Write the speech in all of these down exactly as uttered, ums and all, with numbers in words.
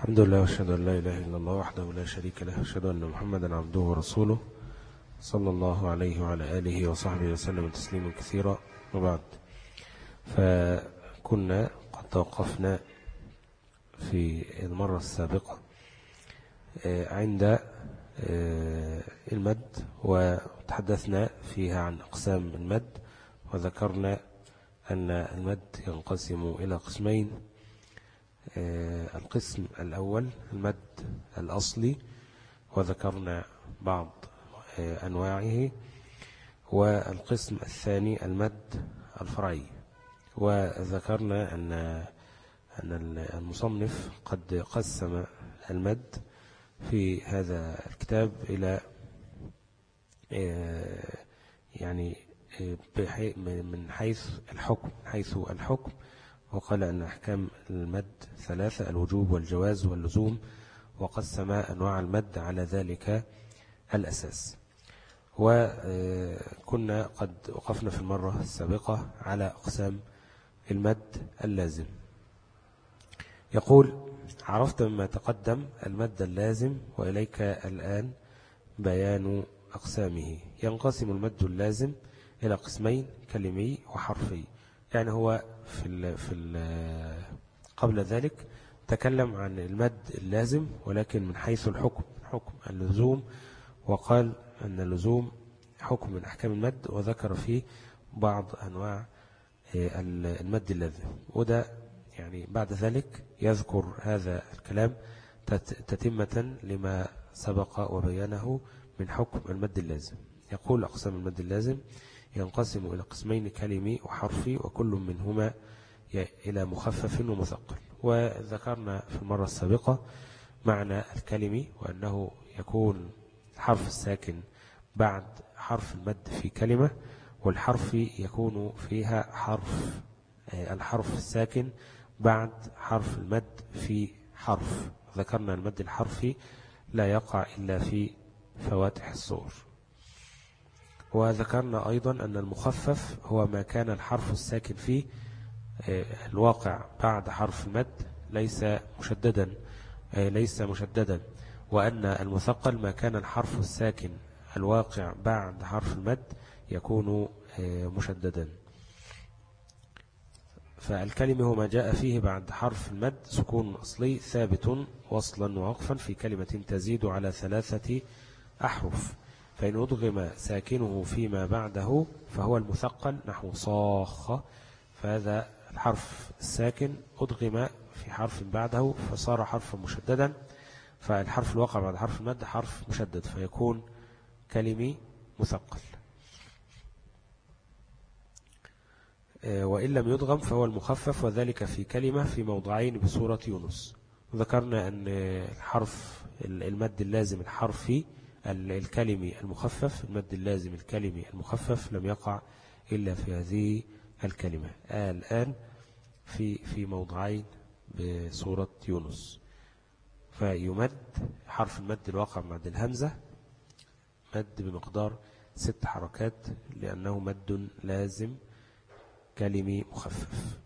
الحمد لله واشهد ان لا اله الا الله وحده لا شريك له واشهد ان محمدا عبده ورسوله صلى الله عليه وعلى اله وصحبه وسلم تسليما كثيرا. وبعد، فكنا قد توقفنا في المرة السابقة عند المد، وتحدثنا فيها عن أقسام المد، وذكرنا أن المد ينقسم إلى قسمين. القسم الأول المد الأصلي، وذكرنا بعض أنواعه، والقسم الثاني المد الفرعي، وذكرنا أن أن المصنف قد قسم المد في هذا الكتاب إلى يعني من حيث الحكم حيث الحكم وقال أن أحكام المد ثلاثة: الوجوب والجواز واللزوم، وقسم أنواع المد على ذلك الأساس. وكنا قد وقفنا في المرة السابقة على أقسام المد اللازم. يقول: عرفت مما تقدم المد اللازم، وإليك الآن بيان أقسامه. ينقسم المد اللازم إلى قسمين: كلمي وحرفي. يعني هو في ال في ال قبل ذلك تكلم عن المد اللازم، ولكن من حيث الحكم حكم اللزوم، وقال أن اللزوم حكم من أحكام المد، وذكر فيه بعض أنواع المد اللازم. وده يعني بعد ذلك يذكر هذا الكلام تتمة لما سبق وبيانه من حكم المد اللازم. يقول: أقسام المد اللازم ينقسم إلى قسمين: كلمي وحرفي، وكل منهما إلى مخفف ومثقل. وذكرنا في المرة السابقة معنى الكلمي، وأنه يكون الحرف الساكن بعد حرف المد في كلمة، والحرف يكون فيها حرف الحرف الساكن بعد حرف المد في حرف. ذكرنا المد الحرفي لا يقع إلا في فواتح الصور. وذكرنا أيضا أن المخفف هو ما كان الحرف الساكن فيه الواقع بعد حرف المد ليس مشددا ليس مشددا وأن المثقل ما كان الحرف الساكن الواقع بعد حرف المد يكون مشددا. فالكلمة هو ما جاء فيه بعد حرف المد سكون أصلي ثابت وصلا ووقفا في كلمة تزيد على ثلاثة أحرف، فإن أدغم ساكنه فيما بعده فهو المثقل، نحو صاخ، فهذا الحرف الساكن أدغم في حرف بعده فصار حرفا مشددا، فالحرف الواقع بعد حرف المد حرف مشدد فيكون كلمي مثقل. وإن لم يدغم فهو المخفف، وذلك في كلمة في موضعين بسورة يونس. ذكرنا أن الحرف المد اللازم الحرفي الكلمي المخفف، المد اللازم الكلمي المخفف لم يقع إلا في هذه الكلمة آه الآن في في موضعين بسورة يونس. فيمد حرف المد الواقع بعد الهمزة مد بمقدار ست حركات، لأنه مد لازم كلمي مخفف.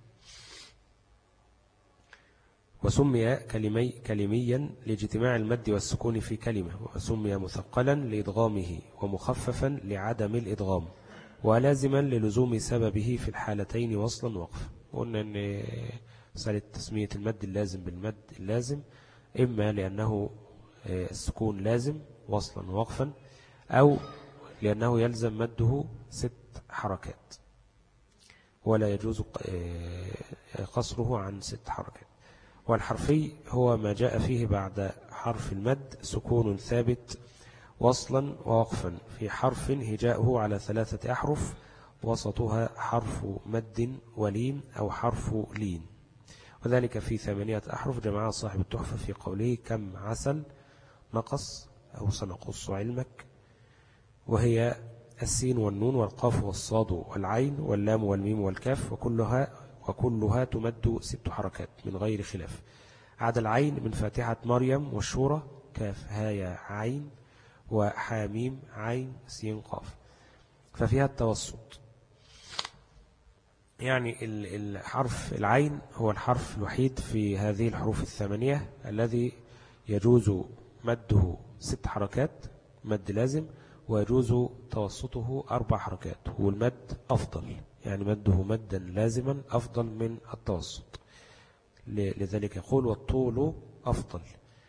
وسمي كلمي كلميا لاجتماع المد والسكون في كلمة، وسمي مثقلا لإدغامه، ومخففا لعدم الإدغام، ولازما للزوم سببه في الحالتين وصلا وقفا. قلنا أن مسألة تسمية المد اللازم بالمد اللازم إما لأنه السكون لازم وصلا ووقفا، أو لأنه يلزم مده ست حركات ولا يجوز قصره عن ست حركات. والحرفي هو ما جاء فيه بعد حرف المد سكون ثابت وصلا ووقفا في حرف هجاؤه على ثلاثة أحرف، وسطها حرف مد ولين أو حرف لين، وذلك في ثمانية أحرف جمعها صاحب التحفة في قوله: كم عسل نقص أو سنقص علمك، وهي السين والنون والقاف والصاد والعين واللام والميم والكاف، وكلها وكلها تمد ست حركات من غير خلاف، عدا العين من فاتحة مريم والشورى كاف هايا عين وحاميم عين سين قاف، ففيها التوسط. يعني الحرف العين هو الحرف الوحيد في هذه الحروف الثمانية الذي يجوز مده ست حركات مد لازم، ويجوز توسطه أربع حركات، والمد أفضل، يعني مده مدا لازما أفضل من التوسط، لذلك يقول والطول أفضل.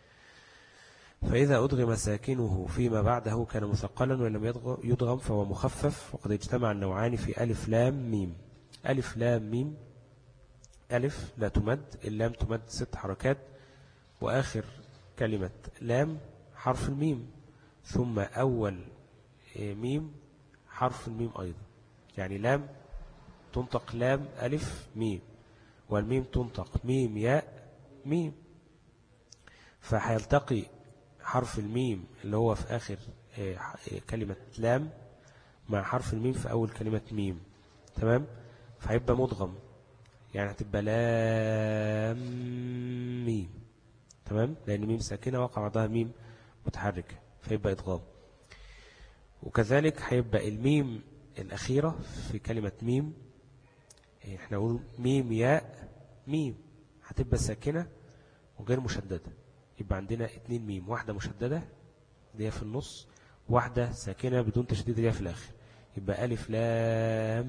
فإذا أدغم ساكنه فيما بعده كان مثقلا، وإن لم يدغم فهو مخفف. وقد اجتمع النوعان في ألف لام ميم. ألف لام ميم، ألف لا تمد، اللام تمد ست حركات، وآخر كلمة لام حرف الميم، ثم أول ميم حرف الميم أيضا، يعني لام تنطق لام ألف ميم، والميم تنطق ميم ياء ميم، فهيلتقي حرف الميم اللي هو في آخر كلمة لام مع حرف الميم في أول كلمة ميم، تمام؟ فهيبقى مدغم، يعني هتبقى لام ميم، تمام؟ لأن ميم ساكنة وقع بعدها ميم متحركة، فيبقى إدغام. وكذلك هيبقى الميم الأخيرة في كلمة ميم، احنا نقول ميم ياء ميم، هتبقى ساكنة وغير مشددة، يبقى عندنا اتنين ميم، واحدة مشددة دي في النص، واحدة ساكنة بدون تشديد دي في الآخر، يبقى ألف لام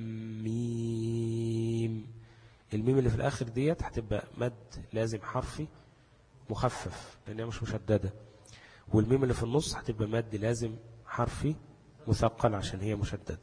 ميم. الميم اللي في الآخر ديت هتبقى مد لازم حرفي مخفف لأنها مش مشددة، والميم اللي في النص هتبقى مد لازم حرفي مثقل عشان هي مشددة.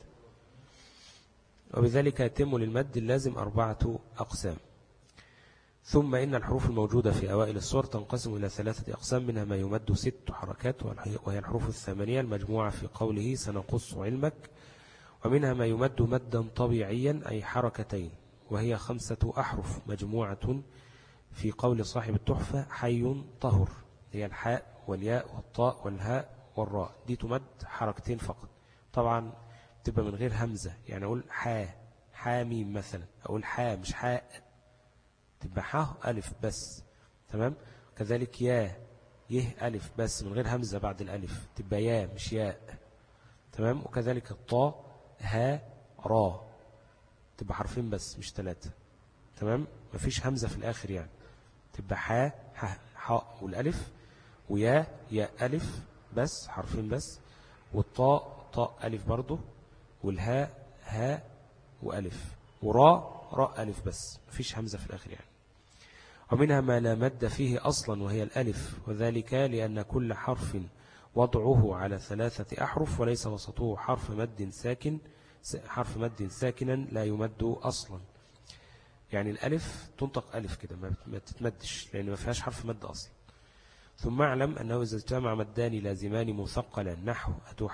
وبذلك يتم للمد اللازم أربعة أقسام. ثم إن الحروف الموجودة في أوائل الصور تنقسم إلى ثلاثة أقسام، منها ما يمد ست حركات وهي الحروف الثمانية المجموعة في قوله سنقص علمك، ومنها ما يمد مدا طبيعيا أي حركتين وهي خمسة أحرف مجموعة في قول صاحب التحفة حي طهر، هي الحاء والياء والطاء والهاء والراء، دي تمد حركتين فقط، طبعا تبقى من غير همزة، يعني أقول حاء حاميم مثلا، أقول حاء مش حاء، تبقى حاء ألف بس، تمام؟ كذلك يا يه ألف بس من غير همزة بعد الألف، تبقى يا مش ياء، تمام؟ وكذلك الطاء ها را، تبقى حرفين بس مش ثلاثة، تمام؟ مفيش همزة في الآخر، يعني تبقى حاء حاء والألف، ويا يا ألف بس حرفين بس، والطاء طاء ألف برضه، والهاء هاء وألف، وراء راء ألف بس مفيش همزة في الآخر يعني. ومنها ما لا مد فيه أصلا وهي الألف، وذلك لأن كل حرف وضعه على ثلاثة أحرف وليس وسطه حرف مد ساكن، حرف مد ساكنا لا يمد أصلا، يعني الألف تنطق ألف كده ما تتمدش لأن ما فيهاش حرف مد أصلا. ثم اعلم أنه إذا اجتمع مدان لازمان مثقلا نحو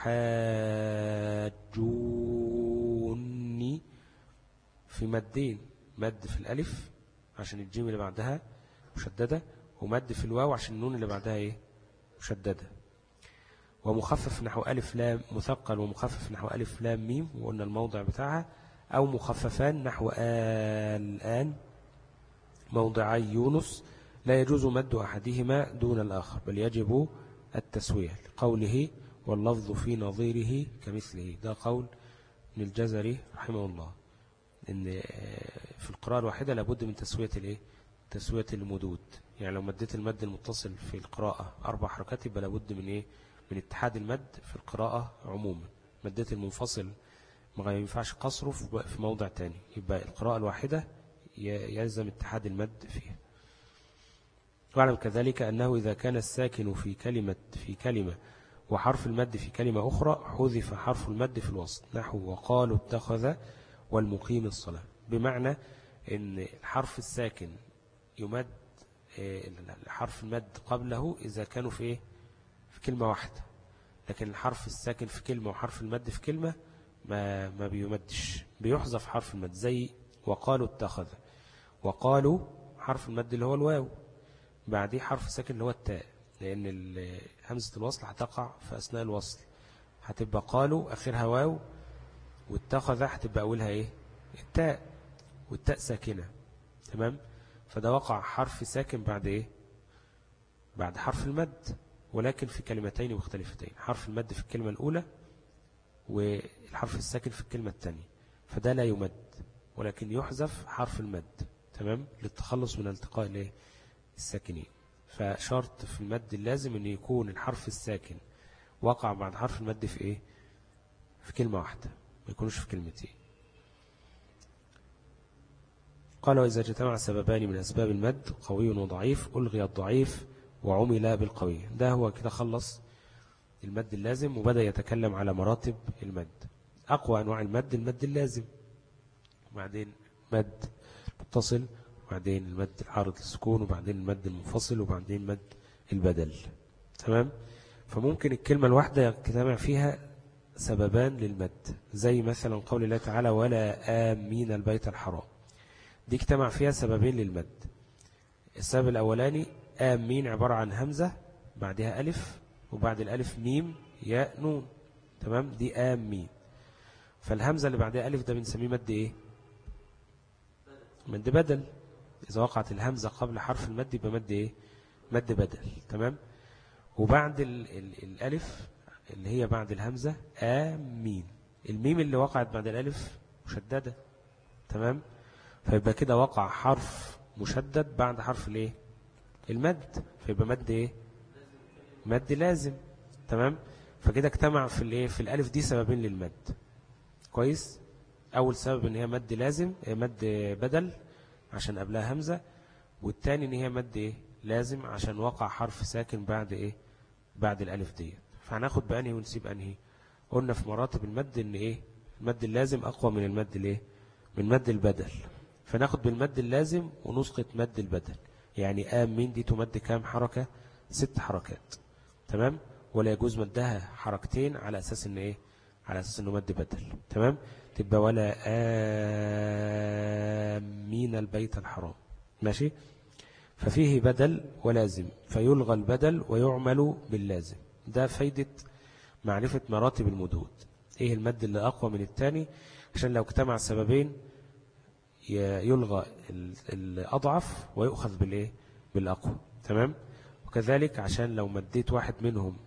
أتحاجوني، في مدين، مد في الألف عشان الجيم اللي بعدها مشددة، ومد في الواو عشان النون اللي بعدها إيه مشددة، ومخفف نحو ألف لام مثقل ومخفف نحو ألف لام ميم، وقلنا الموضع بتاعها، أو مخففان نحو الآن موضعي يونس، لا يجوز مد أحدهما دون الآخر بل يجب التسوية، لقوله واللفظ في نظيره كمثله، ده قول من الجزري رحمه الله، إن في القراءة الواحدة لابد من تسوية الإيه؟ تسوية المدود، يعني لو مديت المد المتصل في القراءة أربع حركات يبقى لابد من إيه؟ من اتحاد المد في القراءة عموما، مديت المنفصل ما ينفعش قصره في موضع تاني، يبقى القراءة الواحدة يلزم اتحاد المد فيها. واعلم كذلك أنه إذا كان الساكن في كلمة في كلمة وحرف المد في كلمة أخرى حذف حرف المد في الوسط، نحو وقالوا اتخذ والمقيم الصلاة، بمعنى أن الحرف الساكن يمد حرف المد قبله إذا كانوا في إيه؟ في كلمة واحدة، لكن الحرف الساكن في كلمة وحرف المد في كلمة ما ما بيمدش، بيحذف حرف المد، زي وقالوا اتخذ، وقالوا حرف المد اللي هو الواو بعديه حرف ساكن اللي هو التاء، لأن همزة الوصل هتقع في أثناء الوصل، هتبقى قالوا آخرها واو، واتخذ هتبقى أولها إيه التاء، والتاء ساكنة، تمام؟ فده وقع حرف ساكن بعد إيه بعد حرف المد، ولكن في كلمتين مختلفتين، حرف المد في الكلمة الأولى والحرف الساكن في الكلمة الثانية، فده لا يمد، ولكن يحذف حرف المد، تمام، للتخلص من التقاء الايه الساكنين. فشرط في المد اللازم ان يكون الحرف الساكن وقع بعد حرف المد في ايه في كلمة واحدة، ما يكونش في كلمتين. قال وإذا اجتمع سببان من أسباب المد قوي وضعيف ألغي الضعيف وعمل بالقوي. ده هو كده خلص المد اللازم وبدأ يتكلم على مراتب المد. أقوى أنواع المد المد اللازم، وبعدين مد متصل، وبعدين المد العارض للسكون، وبعدين المد المنفصل، وبعدين مد البدل، تمام. فممكن الكلمة الواحدة يجتمع فيها سببان للمد، زي مثلا قول الله تعالى ولا آمين البيت الحرام، دي اجتمع فيها سببين للمد. السبب الأولاني آمين عبارة عن همزة بعدها ألف، وبعد الألف ميم ياء نون، تمام، دي آمين. فالهمزة اللي بعدها ألف ده بنسميه مد إيه مد بدل. إذا وقعت الهمزة قبل حرف المد يبقى مد إيه مد بدل، تمام. وبعد ال ال الألف اللي هي بعد الهمزة آمين، الميم اللي وقعت بعد الألف مشددة، تمام. فيبقى كده وقع حرف مشدد بعد حرف الايه المد، فيبقى مد ايه مد لازم، تمام. فكده اجتمع في الايه في الالف دي سببين للمد، كويس. اول سبب ان هي مد لازم مد بدل عشان قبلها همزة، والتاني ان هي مد ايه لازم عشان وقع حرف ساكن بعد ايه بعد الالف دي. فهناخد بانهي ونسيب انهي. قلنا في مراتب المد ان ايه المد اللازم اقوى من المد الايه من مد البدل، فناخد بالمد اللازم ونسقط مد البدل. يعني آمين دي تمد كام حركة ست حركات، تمام. ولا يجوز مدها حركتين على أساس إن إيه على أساس إنه مد بدل، تمام. تبقى ولا آمين البيت الحرام، ماشي. ففيه بدل ولازم، فيلغى البدل ويعمل باللازم. ده فايدة معرفة مراتب المدود، إيه المد اللي أقوى من التاني، عشان لو اجتمع سببين يلغى الأضعف ويؤخذ بالإيه بالأقوى، تمام. وكذلك عشان لو مديت واحد منهم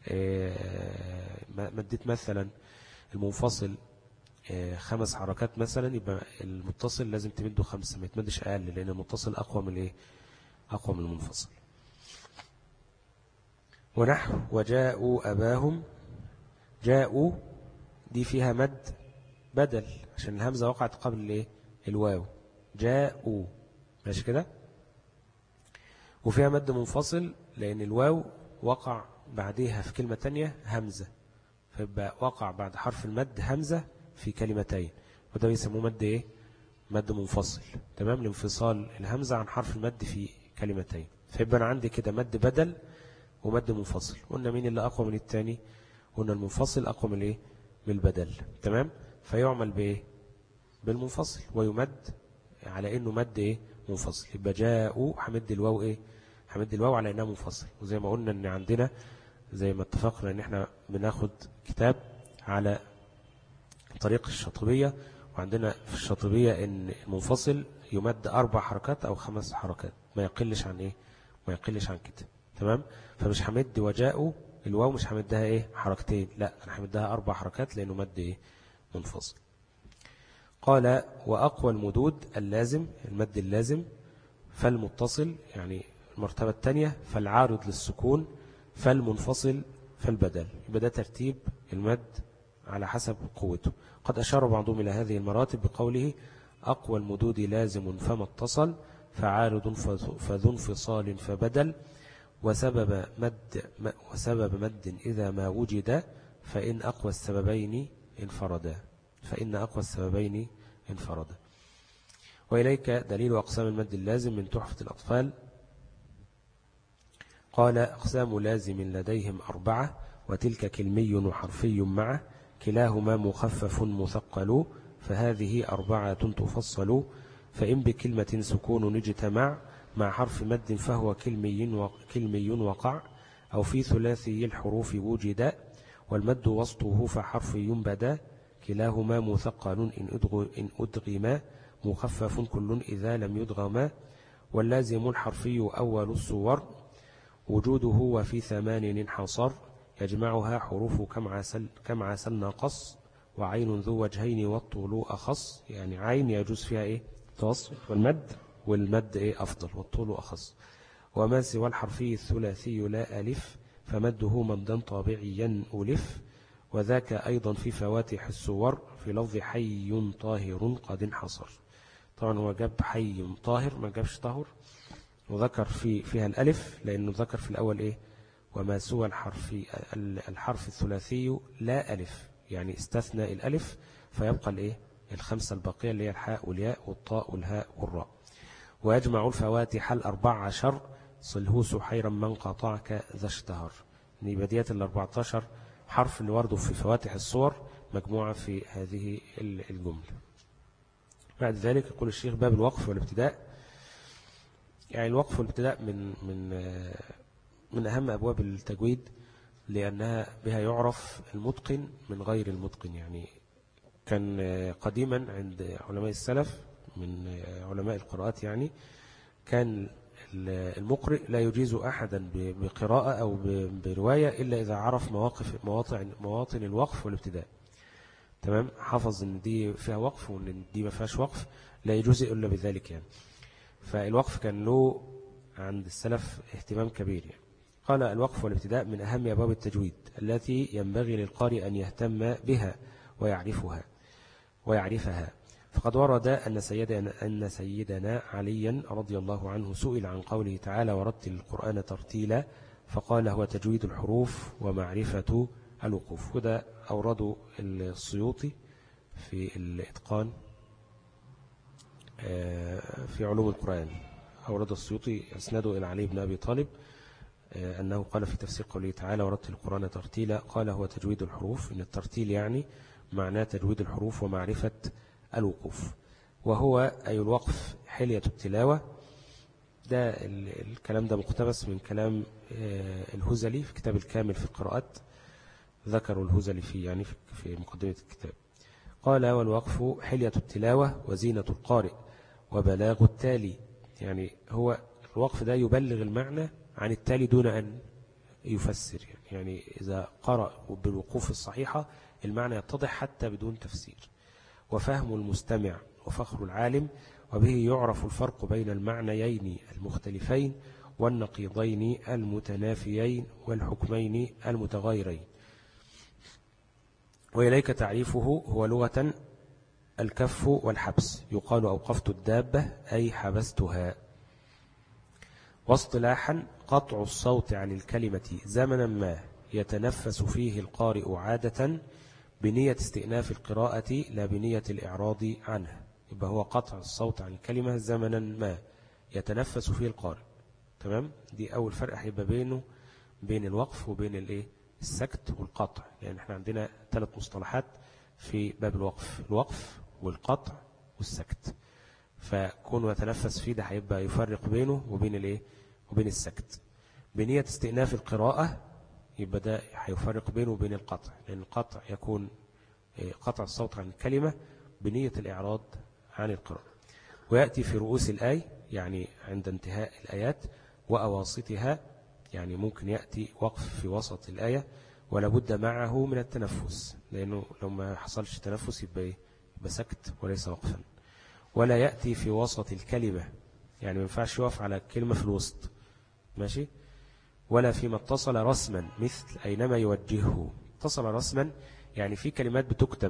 مديت مثلا المنفصل خمس حركات مثلا، يبقى المتصل لازم تمده خمسة، ما يتمدش أقل، لأن المتصل أقوى من الإيه أقوى من المنفصل. ونحو وجاءوا أباهم، جاءوا دي فيها مد بدل عشان الهمزة وقعت قبل الإيه الواو، جاءوا، ماشي كده. وفيها مد منفصل لأن الواو وقع بعدها في كلمة تانية همزة، فيبقى وقع بعد حرف المد همزة في كلمتين، وده بيسموه مد إيه مد منفصل، تمام، لانفصال الهمزة عن حرف المد في كلمتين. فيبقى أنا عندي كده مد بدل ومد منفصل. قلنا مين اللي أقوى من التاني؟ قلنا المنفصل أقوى من الإيه من البدل، تمام. فيعمل بإيه بالمنفصل ويمد على انه مد ايه منفصل. يبقى جاءوا حمد الواو ايه حمد الواو على انها منفصل. وزي ما قلنا ان عندنا زي ما اتفقنا ان احنا بناخد كتاب على طريق الشاطبية، وعندنا في الشاطبية ان المنفصل يمد اربع حركات او خمس حركات، ما يقلش عن ايه ما يقلش عن كده، تمام. فمش حمد وجاءوا الواو مش حمدها ايه حركتين، لا انا حمدها اربع حركات لانه مد ايه منفصل. قال وأقوى المدود اللازم المد اللازم، فالمتصل يعني المرتبة الثانية، فالعارض للسكون، فالمنفصل، فالبدل. يبقى ده ترتيب المد على حسب قوته. قد أشار بعضهم إلى هذه المراتب بقوله أقوى المدود لازم فما اتصل، فعارض فذو انفصال فبدل، وسبب مد وسبب مد إذا ما وجد، فإن أقوى السببين انفردا فإن أقوى السببين انفردا. وإليك دليل أقسام المد اللازم من تحفة الأطفال. قال أقسام لازم لديهم أربعة، وتلك كلمي وحرفي معه، كلاهما مخفف مثقل، فهذه أربعة تفصل. فإن بكلمة سكون اجتمع مع حرف مد فهو كلمي كلمي وقع، أو في ثلاثي الحروف وجد، والمد وسطه فحرفي بدا، كلاهما مثقل إن أدغما، مخفف كل إذا لم يدغما. واللازم الحرفي أول الصور، وجوده وفي ثمان انحصر، يجمعها حروف كم عسل, كم عسل ناقص، وعين ذو وجهين والطول أخص، يعني عين يجوز فيها إيه توسط والمد، والمد إيه أفضل والطول أخص. وما سوى الحرفي الثلاثي لا ألف فمده مدا طابعيا ألف، وذاك أيضا في فواتح الصور في لفظ حي طاهر قد انحصر. طبعا هو جاب حي طاهر ما جابش طاهر، وذكر في فيها الألف لأنه ذكر في الأول إيه وما سوى الحرف الحرف الثلاثي لا ألف، يعني استثنى الألف فيبقى الإيه الخمسة الباقية اللي هي الحاء والياء والطاء والهاء والراء. ويجمع الفواتح الأربع عشر صله سحيرا من قطعك ذا اشتهر. نبدية الأربعة عشر حرف اللي ورده في فواتح الصور مجموعة في هذه الجملة. بعد ذلك يقول الشيخ باب الوقف والابتداء. يعني الوقف والابتداء من من من أهم أبواب التجويد، لأنها بها يعرف المتقن من غير المتقن. يعني كان قديما عند علماء السلف من علماء القراءات، يعني كان المقرئ لا يجيز أحدا بقراءة أو برواية إلا إذا عرف مواقف مواطن, مواطن الوقف والابتداء. تمام، حفظ إن دي فيها وقف وإن دي ما فيهاش وقف، لا يجوز إلا بذلك يعني. فالوقف كان له عند السلف اهتمام كبير يعني. قال الوقف والابتداء من أهم أبواب التجويد التي ينبغي للقارئ أن يهتم بها ويعرفها ويعرفها. فقد ورد أن سيدنا, أن سيدنا عليا رضي الله عنه سئل عن قوله تعالى ورتل القرآن ترتيلا، فقال هو تجويد الحروف ومعرفة الوقوف. وده أورده السيوطي في الإتقان في علوم القرآن. أورد السيوطي أسنده إلى علي بن أبي طالب أنه قال في تفسير قوله تعالى ورتل القرآن ترتيلا، قال هو تجويد الحروف، إن الترتيل يعني معناه تجويد الحروف ومعرفة الوقوف، وهو أي الوقف حلية التلاوة. ده الكلام ده مقتبس من كلام الهزلي في كتاب الكامل في القراءات، ذكروا الهزلي فيه يعني في مقدمة الكتاب. قال والوقف حلية التلاوة وزينة القارئ وبلاغ التالي، يعني هو الوقف ده يبلغ المعنى عن التالي دون أن يفسر. يعني إذا قرأ بالوقوف الصحيحة المعنى يتضح حتى بدون تفسير. وفهم المستمع وفخر العالم، وبه يعرف الفرق بين المعنيين المختلفين والنقيضين المتنافيين والحكمين المتغايرين. وإليك تعريفه هو لغة الكف والحبس، يقال أوقفت الدابة أي حبستها. واصطلاحا قطع الصوت عن الكلمة زمنا ما يتنفس فيه القارئ عادة بنية استئناف القراءة لا بنية الإعراض عنها. يبقى هو قطع الصوت عن الكلمة زمنا ما يتنفس فيه القارئ. تمام، دي أول فرق هيبقى بينه بين الوقف وبين الايه السكت والقطع، لأن احنا عندنا ثلاث مصطلحات في باب الوقف: الوقف والقطع والسكت. فكون يتنفس فيه ده هيبقى يفرق بينه وبين الايه وبين السكت. بنية استئناف القراءة يبقى ده هيفرق بينه وبين القطع، لأن القطع يكون قطع الصوت عن الكلمة بنية الإعراض عن القراءة. ويأتي في رؤوس الآية يعني عند انتهاء الآيات، وأواسطها يعني ممكن يأتي وقف في وسط الآية، ولا بد معه من التنفس، لأنه لو ما حصلش تنفس يبقى, يبقى سكت وليس وقفا. ولا يأتي في وسط الكلمة، يعني ما ينفعش يقف على كلمة في الوسط، ماشي. ولا فيما اتصل رسما مثل أينما يوجهه. اتصل رسما يعني في كلمات بتكتب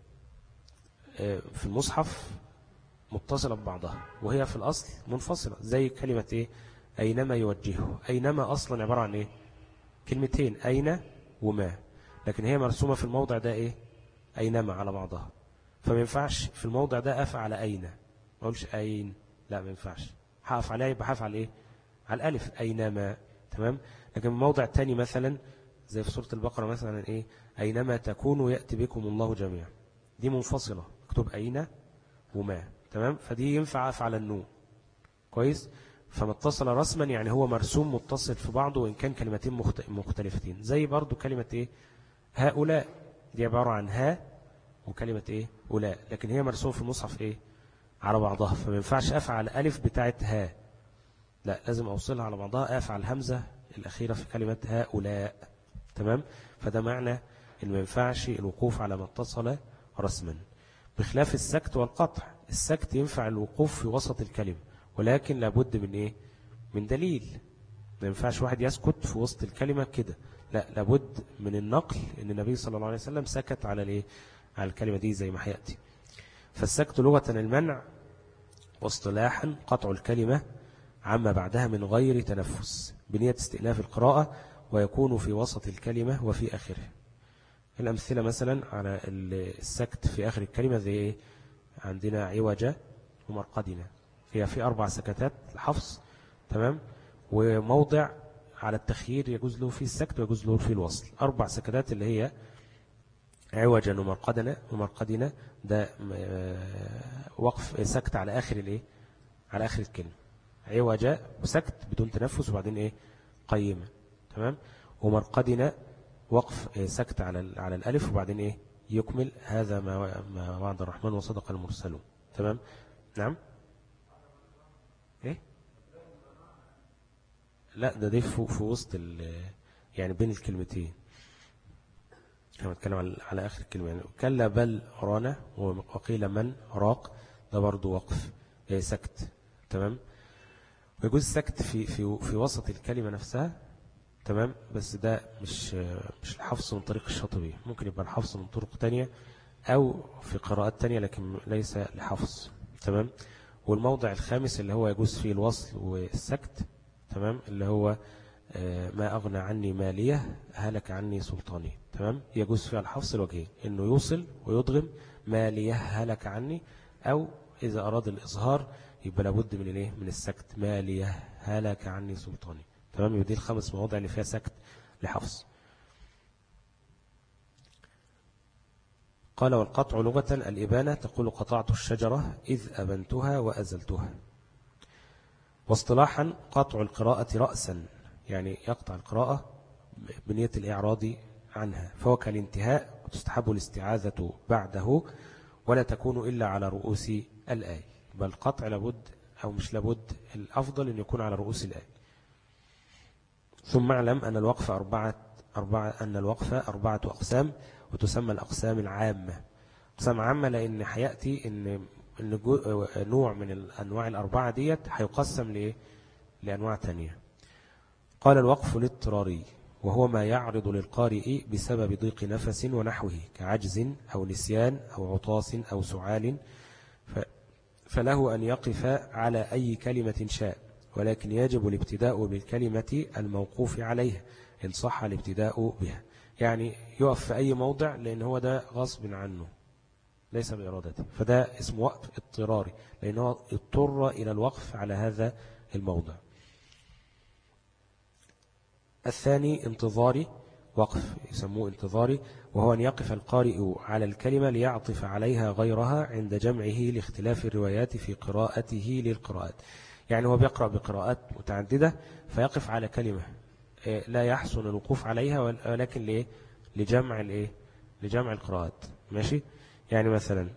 في المصحف متصلة ببعضها وهي في الأصل منفصلة، زي كلمة إيه أينما يوجهه. أينما أصلا عبارة عن إيه كلمتين، أين وما، لكن هي مرسومة في الموضع ده إيه أينما على بعضها. فما ينفعش في الموضع ده أقف على أين، ما أقولش أين، لا ما ينفعش، هقف عليها يبقى هقف على إيه على الألف أينما. تمام. لكن موضع تاني مثلا زي في سورة البقرة مثلا إيه أينما تكونوا يأتي بكم الله جميعا، دي منفصلة مكتوب أين وما. تمام. فدي ينفع أقف على النون كويس. فما اتصل رسما يعني هو مرسوم متصل في بعضه وإن كان كلمتين مختلفتين. زي برضو كلمة إيه هؤلاء، دي عبارة عن ها وكلمة إيه أولاء، لكن هي مرسوم في المصحف إيه على بعضها. فما ينفعش أفعل ألف بتاعت ها، لا لازم أوصلها على بعضها، أفعل همزة الأخيرة في كلمة هؤلاء. تمام. فده معنى إن ما ينفعش الوقوف على ما اتصل رسما، بخلاف السكت والقطع. السكت ينفع الوقوف في وسط الكلمة، ولكن لابد من إيه؟ من دليل. ما ينفعش واحد يسكت في وسط الكلمة كده، لا، لابد من النقل ان النبي صلى الله عليه وسلم سكت على الايه، على الكلمة دي زي ما هيأتي. فالسكت لغة المنع، واصطلاحا قطع الكلمة عما بعدها من غير تنفس بنية استئناف القراءة، ويكون في وسط الكلمة وفي آخرها. الأمثلة مثلا على السكت في آخر الكلمة زي إيه؟ عندنا عوجة ومرقدنا، هي في أربع سكتات الحفص، تمام، وموضع على التخيير يجوز له في السكت ويجوز له في الوصل. أربع سكتات اللي هي عوجا ومرقدنا ومرقدنا، ده وقف سكت على آخر الإيه، على آخر الكلمة. عوجة وسكت بدون تنفس وبعدين إيه، قيمة، تمام. ومرقدنا وقف سكت على على الألف وبعدين إيه، يكمل. هذا ما ما وعد الرحمن وصدق المرسلون، تمام. نعم. إيه؟ لا، ده دي في, في وسط يعني بين الكلمتين. احنا بنتكلم على, على آخر الكلمة. يعني كلا بل رانا وقيل من راق، ده برضو وقف إيه، سكت، تمام. ويجوز سكت في في في وسط الكلمة نفسها، تمام، بس ده مش مش الحفظ من طريق الشاطبي، ممكن يبقى الحفظ من طرق تانية أو في قراءات تانية لكن ليس لحفظ، تمام. والموضع الخامس اللي هو يجوز فيه الوصل والسكت، تمام، اللي هو ما أغنى عني مالية هلك عني سلطاني، تمام. يجوز فيها الحفظ الوجهين، إنه يوصل ويضغم مالية هلك عني، أو إذا أراد الإظهار يبقى لابد من الايه، من السكت، مالية هلك عني سلطاني، تمام. يبقى دي الخمس مواضع اللي فيها سكت لحفظ. قال والقطع لغة الإبانة، تقول قطعت الشجرة إذ أبنتها وأزلتها. واصطلاحا قطع القراءة رأسا، يعني يقطع القراءة بنية الإعراض عنها، فهو كالانتهاء، وتستحب الاستعاذة بعده، ولا تكون إلا على رؤوس الآية. بل قطع لابد أو مش لابد، الأفضل أن يكون على رؤوس الآية. ثم اعلم أن الوقف أربعة أربعة أن الوقف أربعة أقسام، وتسمى الأقسام العامة. أقسام عامة لأن حياتي إن إن نوع من الأنواع الأربعة ديت هيقسم لإيه، لأنواع تانية. قال الوقف الاضطراري، وهو ما يعرض للقارئ بسبب ضيق نفس ونحوه، كعجز أو نسيان أو عطاس أو سعال، فله أن يقف على أي كلمة شاء، ولكن يجب الابتداء بالكلمة الموقوف عليها إن صح الابتداء بها. يعني يقف في أي موضع لأن هو ده غصب عنه ليس بإرادته، فده اسمه وقف اضطراري لأنه اضطر إلى الوقف على هذا الموضع. الثاني انتظاري، وقف يسموه انتظاري، وهو أن يقف القارئ على الكلمة ليعطف عليها غيرها عند جمعه لاختلاف الروايات في قراءته للقراءات. يعني هو بيقرأ بقراءات متعددة فيقف على كلمة لا يحسن الوقوف عليها، ولكن ليه؟ لجمع الايه، لجمع القراءات، ماشي. يعني مثلا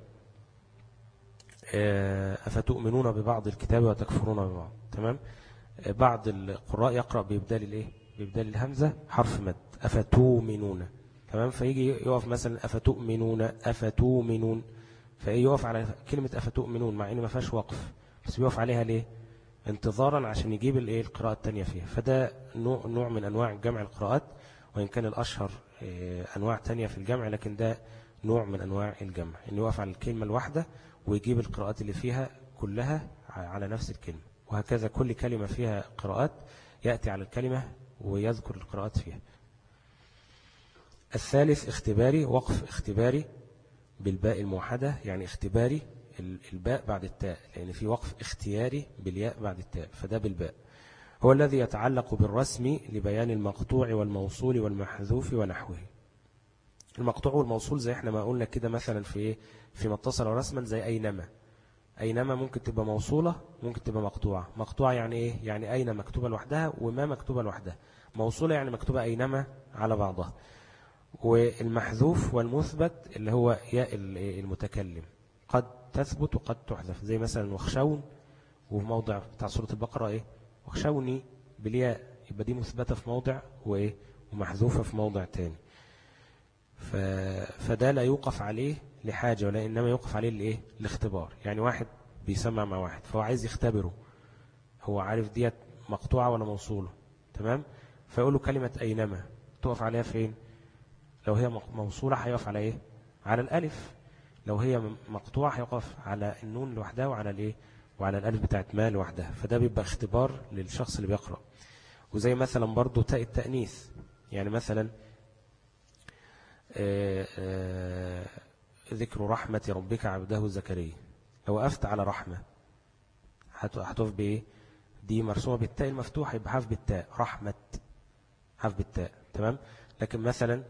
أفتؤمنون ببعض الكتاب وتكفرون ببعض، تمام. بعض القراء يقرأ بإبدال الايه، بإبدال الهمزة حرف مد، أفتؤمنون، تمام. فيجي يقف مثلا أفتؤمنون أفتؤمنون، فيقف على كلمة أفتؤمنون مع إن ما فيهاش وقف، بس بيقف عليها ليه؟ انتظارا عشان يجيب الايه، القراءة التانية فيها. فده نوع, نوع من أنواع جمع القراءات، وإن كان الأشهر أنواع تانية في الجمع، لكن ده نوع من أنواع الجمع، إنه يقف على الكلمة الواحدة ويجيب القراءات اللي فيها كلها على نفس الكلمة، وهكذا كل كلمة فيها قراءات يأتي على الكلمة ويذكر القراءات فيها. الثالث اختباري، وقف اختباري بالباء الموحدة، يعني اختباري الباء بعد التاء، لأن في وقف اختياري بالياء بعد التاء، فده بالباء. هو الذي يتعلق بالرسم لبيان المقطوع والموصول والمحذوف ونحوه. المقطوع والموصول زي احنا ما قلنا كده، مثلا في في ما اتصل رسما زي أينما. أينما ممكن تبقى موصولة، ممكن تبقى مقطوعة. مقطوعة يعني إيه؟ يعني أين مكتوبة لوحدها وما مكتوبة لوحدها. موصولة يعني مكتوبة أينما على بعضها. والمحذوف والمثبت اللي هو ياء المتكلم قد تثبت وقد تحذف، زي مثلا وخشون، وفي موضع بتاع سورة البقرة إيه؟ وخشوني بالياء، يبقى دي مثبتة في موضع وإيه؟ ومحذوفة في موضع تاني. ف... فده لا يوقف عليه لحاجة، ولا إنما يوقف عليه لإيه؟ الاختبار. يعني واحد بيسمع مع واحد فهو عايز يختبره، هو عارف ديت مقطوعة ولا موصولة، تمام؟ فيقول له كلمة أينما تقف عليها فين؟ لو هي موصولة هيقف على إيه؟ على الألف. لو هي مقطوعة هيقف على النون لوحدها وعلى الإيه؟ وعلى الألف بتاعت ما لوحدها. فده بيبقى اختبار للشخص اللي بيقرأ. وزي مثلا برضو تاء التأنيث، يعني مثلا آآ آآ ذكر رحمة ربك عبده زكريا، لو وقفت على رحمة هتقف بإيه؟ دي مرسومة بالتاء المفتوحة، يبقى حرف بالتاء رحمة، حرف بالتاء، تمام؟ لكن مثلا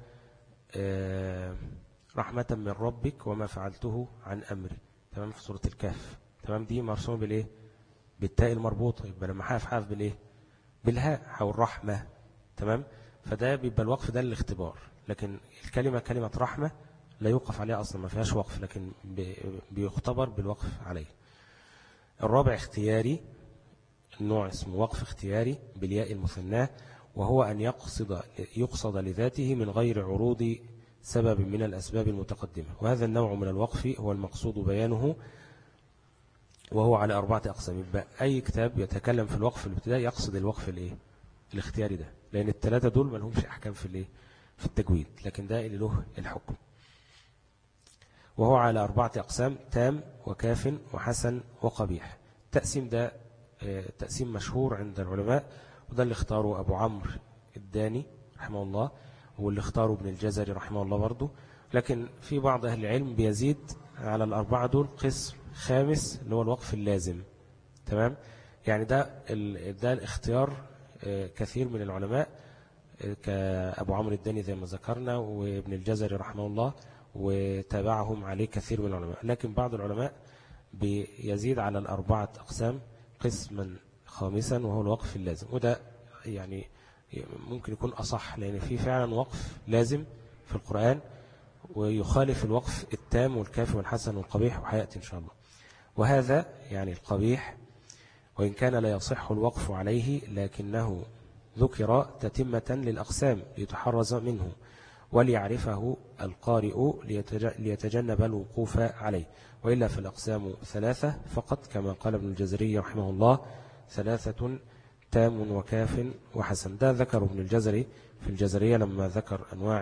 رحمة من ربك وما فعلته عن أمري، تمام؟ في سورة الكهف، تمام؟ دي مرسومة بالإيه؟ بالتاء المربوطة، يبقى لما حرف حرف بالإيه؟ بالهاء أو الرحمة، تمام؟ فده بيبقى الوقف ده للاختبار. لكن الكلمة كلمة رحمة لا يوقف عليها أصلا، ما فيهاش وقف، لكن بيختبر بالوقف عليه. الرابع اختياري، النوع اسمه وقف اختياري بالياء المثناه، وهو أن يقصد يقصد لذاته من غير عروض سبب من الأسباب المتقدمة. وهذا النوع من الوقف هو المقصود بيانه، وهو على أربعة أقسام. يبقى أي كتاب يتكلم في الوقف الابتدائي يقصد الوقف الايه؟ الاختياري ده، لأن الثلاثة دول ما لهمش أحكام في الايه؟ في التجويد، لكن ده اللي له الحكم. وهو على أربعة أقسام: تام وكاف وحسن وقبيح. التقسيم ده تقسيم مشهور عند العلماء، وده اللي اختاره أبو عمرو الداني رحمه الله، واللي اختاره ابن الجزري رحمه الله برضه. لكن في بعض أهل العلم بيزيد على الأربعة دول قسم خامس اللي هو الوقف اللازم، تمام؟ يعني ده ده الاختيار كثير من العلماء كأبو عمرو الداني زي ما ذكرنا، وابن الجزري رحمه الله، وتابعهم عليه كثير من العلماء. لكن بعض العلماء بيزيد على الأربعة أقسام قسما خامسا وهو الوقف اللازم، وده يعني ممكن يكون أصح، لأن فيه فعلا وقف لازم في القرآن ويخالف الوقف التام والكافي والحسن والقبيح، وحياتي إن شاء الله. وهذا يعني القبيح وإن كان لا يصح الوقف عليه، لكنه ذكر تتمة للأقسام ليتحرز منه وليعرفه القارئ ليتجنب الوقوف عليه. وإلا فالأقسام ثلاثة فقط، كما قال ابن الجزري رحمه الله: ثلاثة تام وكاف وحسن. ده ذكر ابن الجزري في الجزرية لما ذكر أنواع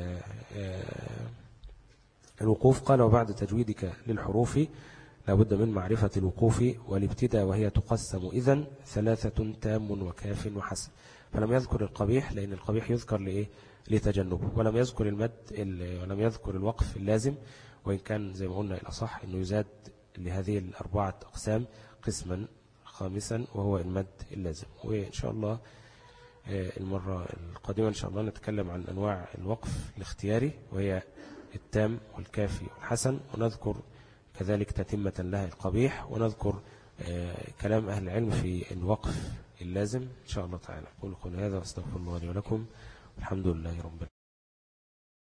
الوقوف، قال: وبعد تجويدك للحروف لابد من معرفة الوقوف والابتداء، وهي تقسم إذن ثلاثة تام وكاف وحسن. فلم يذكر القبيح لأن القبيح يذكر لإيه؟ لتجنبه. ولم يذكر المد ولم يذكر الوقف اللازم، وإن كان زي ما قلنا الأصح أنه يزاد لهذه الأربعة أقسام قسما خامسا وهو المد اللازم. وإن شاء الله المرة القادمة إن شاء الله نتكلم عن أنواع الوقف الاختياري، وهي التام والكافي والحسن، ونذكر كذلك تتمة لها القبيح، ونذكر كلام أهل العلم في الوقف اللازم إن شاء الله تعالى. قولوا قولوا هذا واستغفر الله لي ولكم، الحمد لله رب العالمين.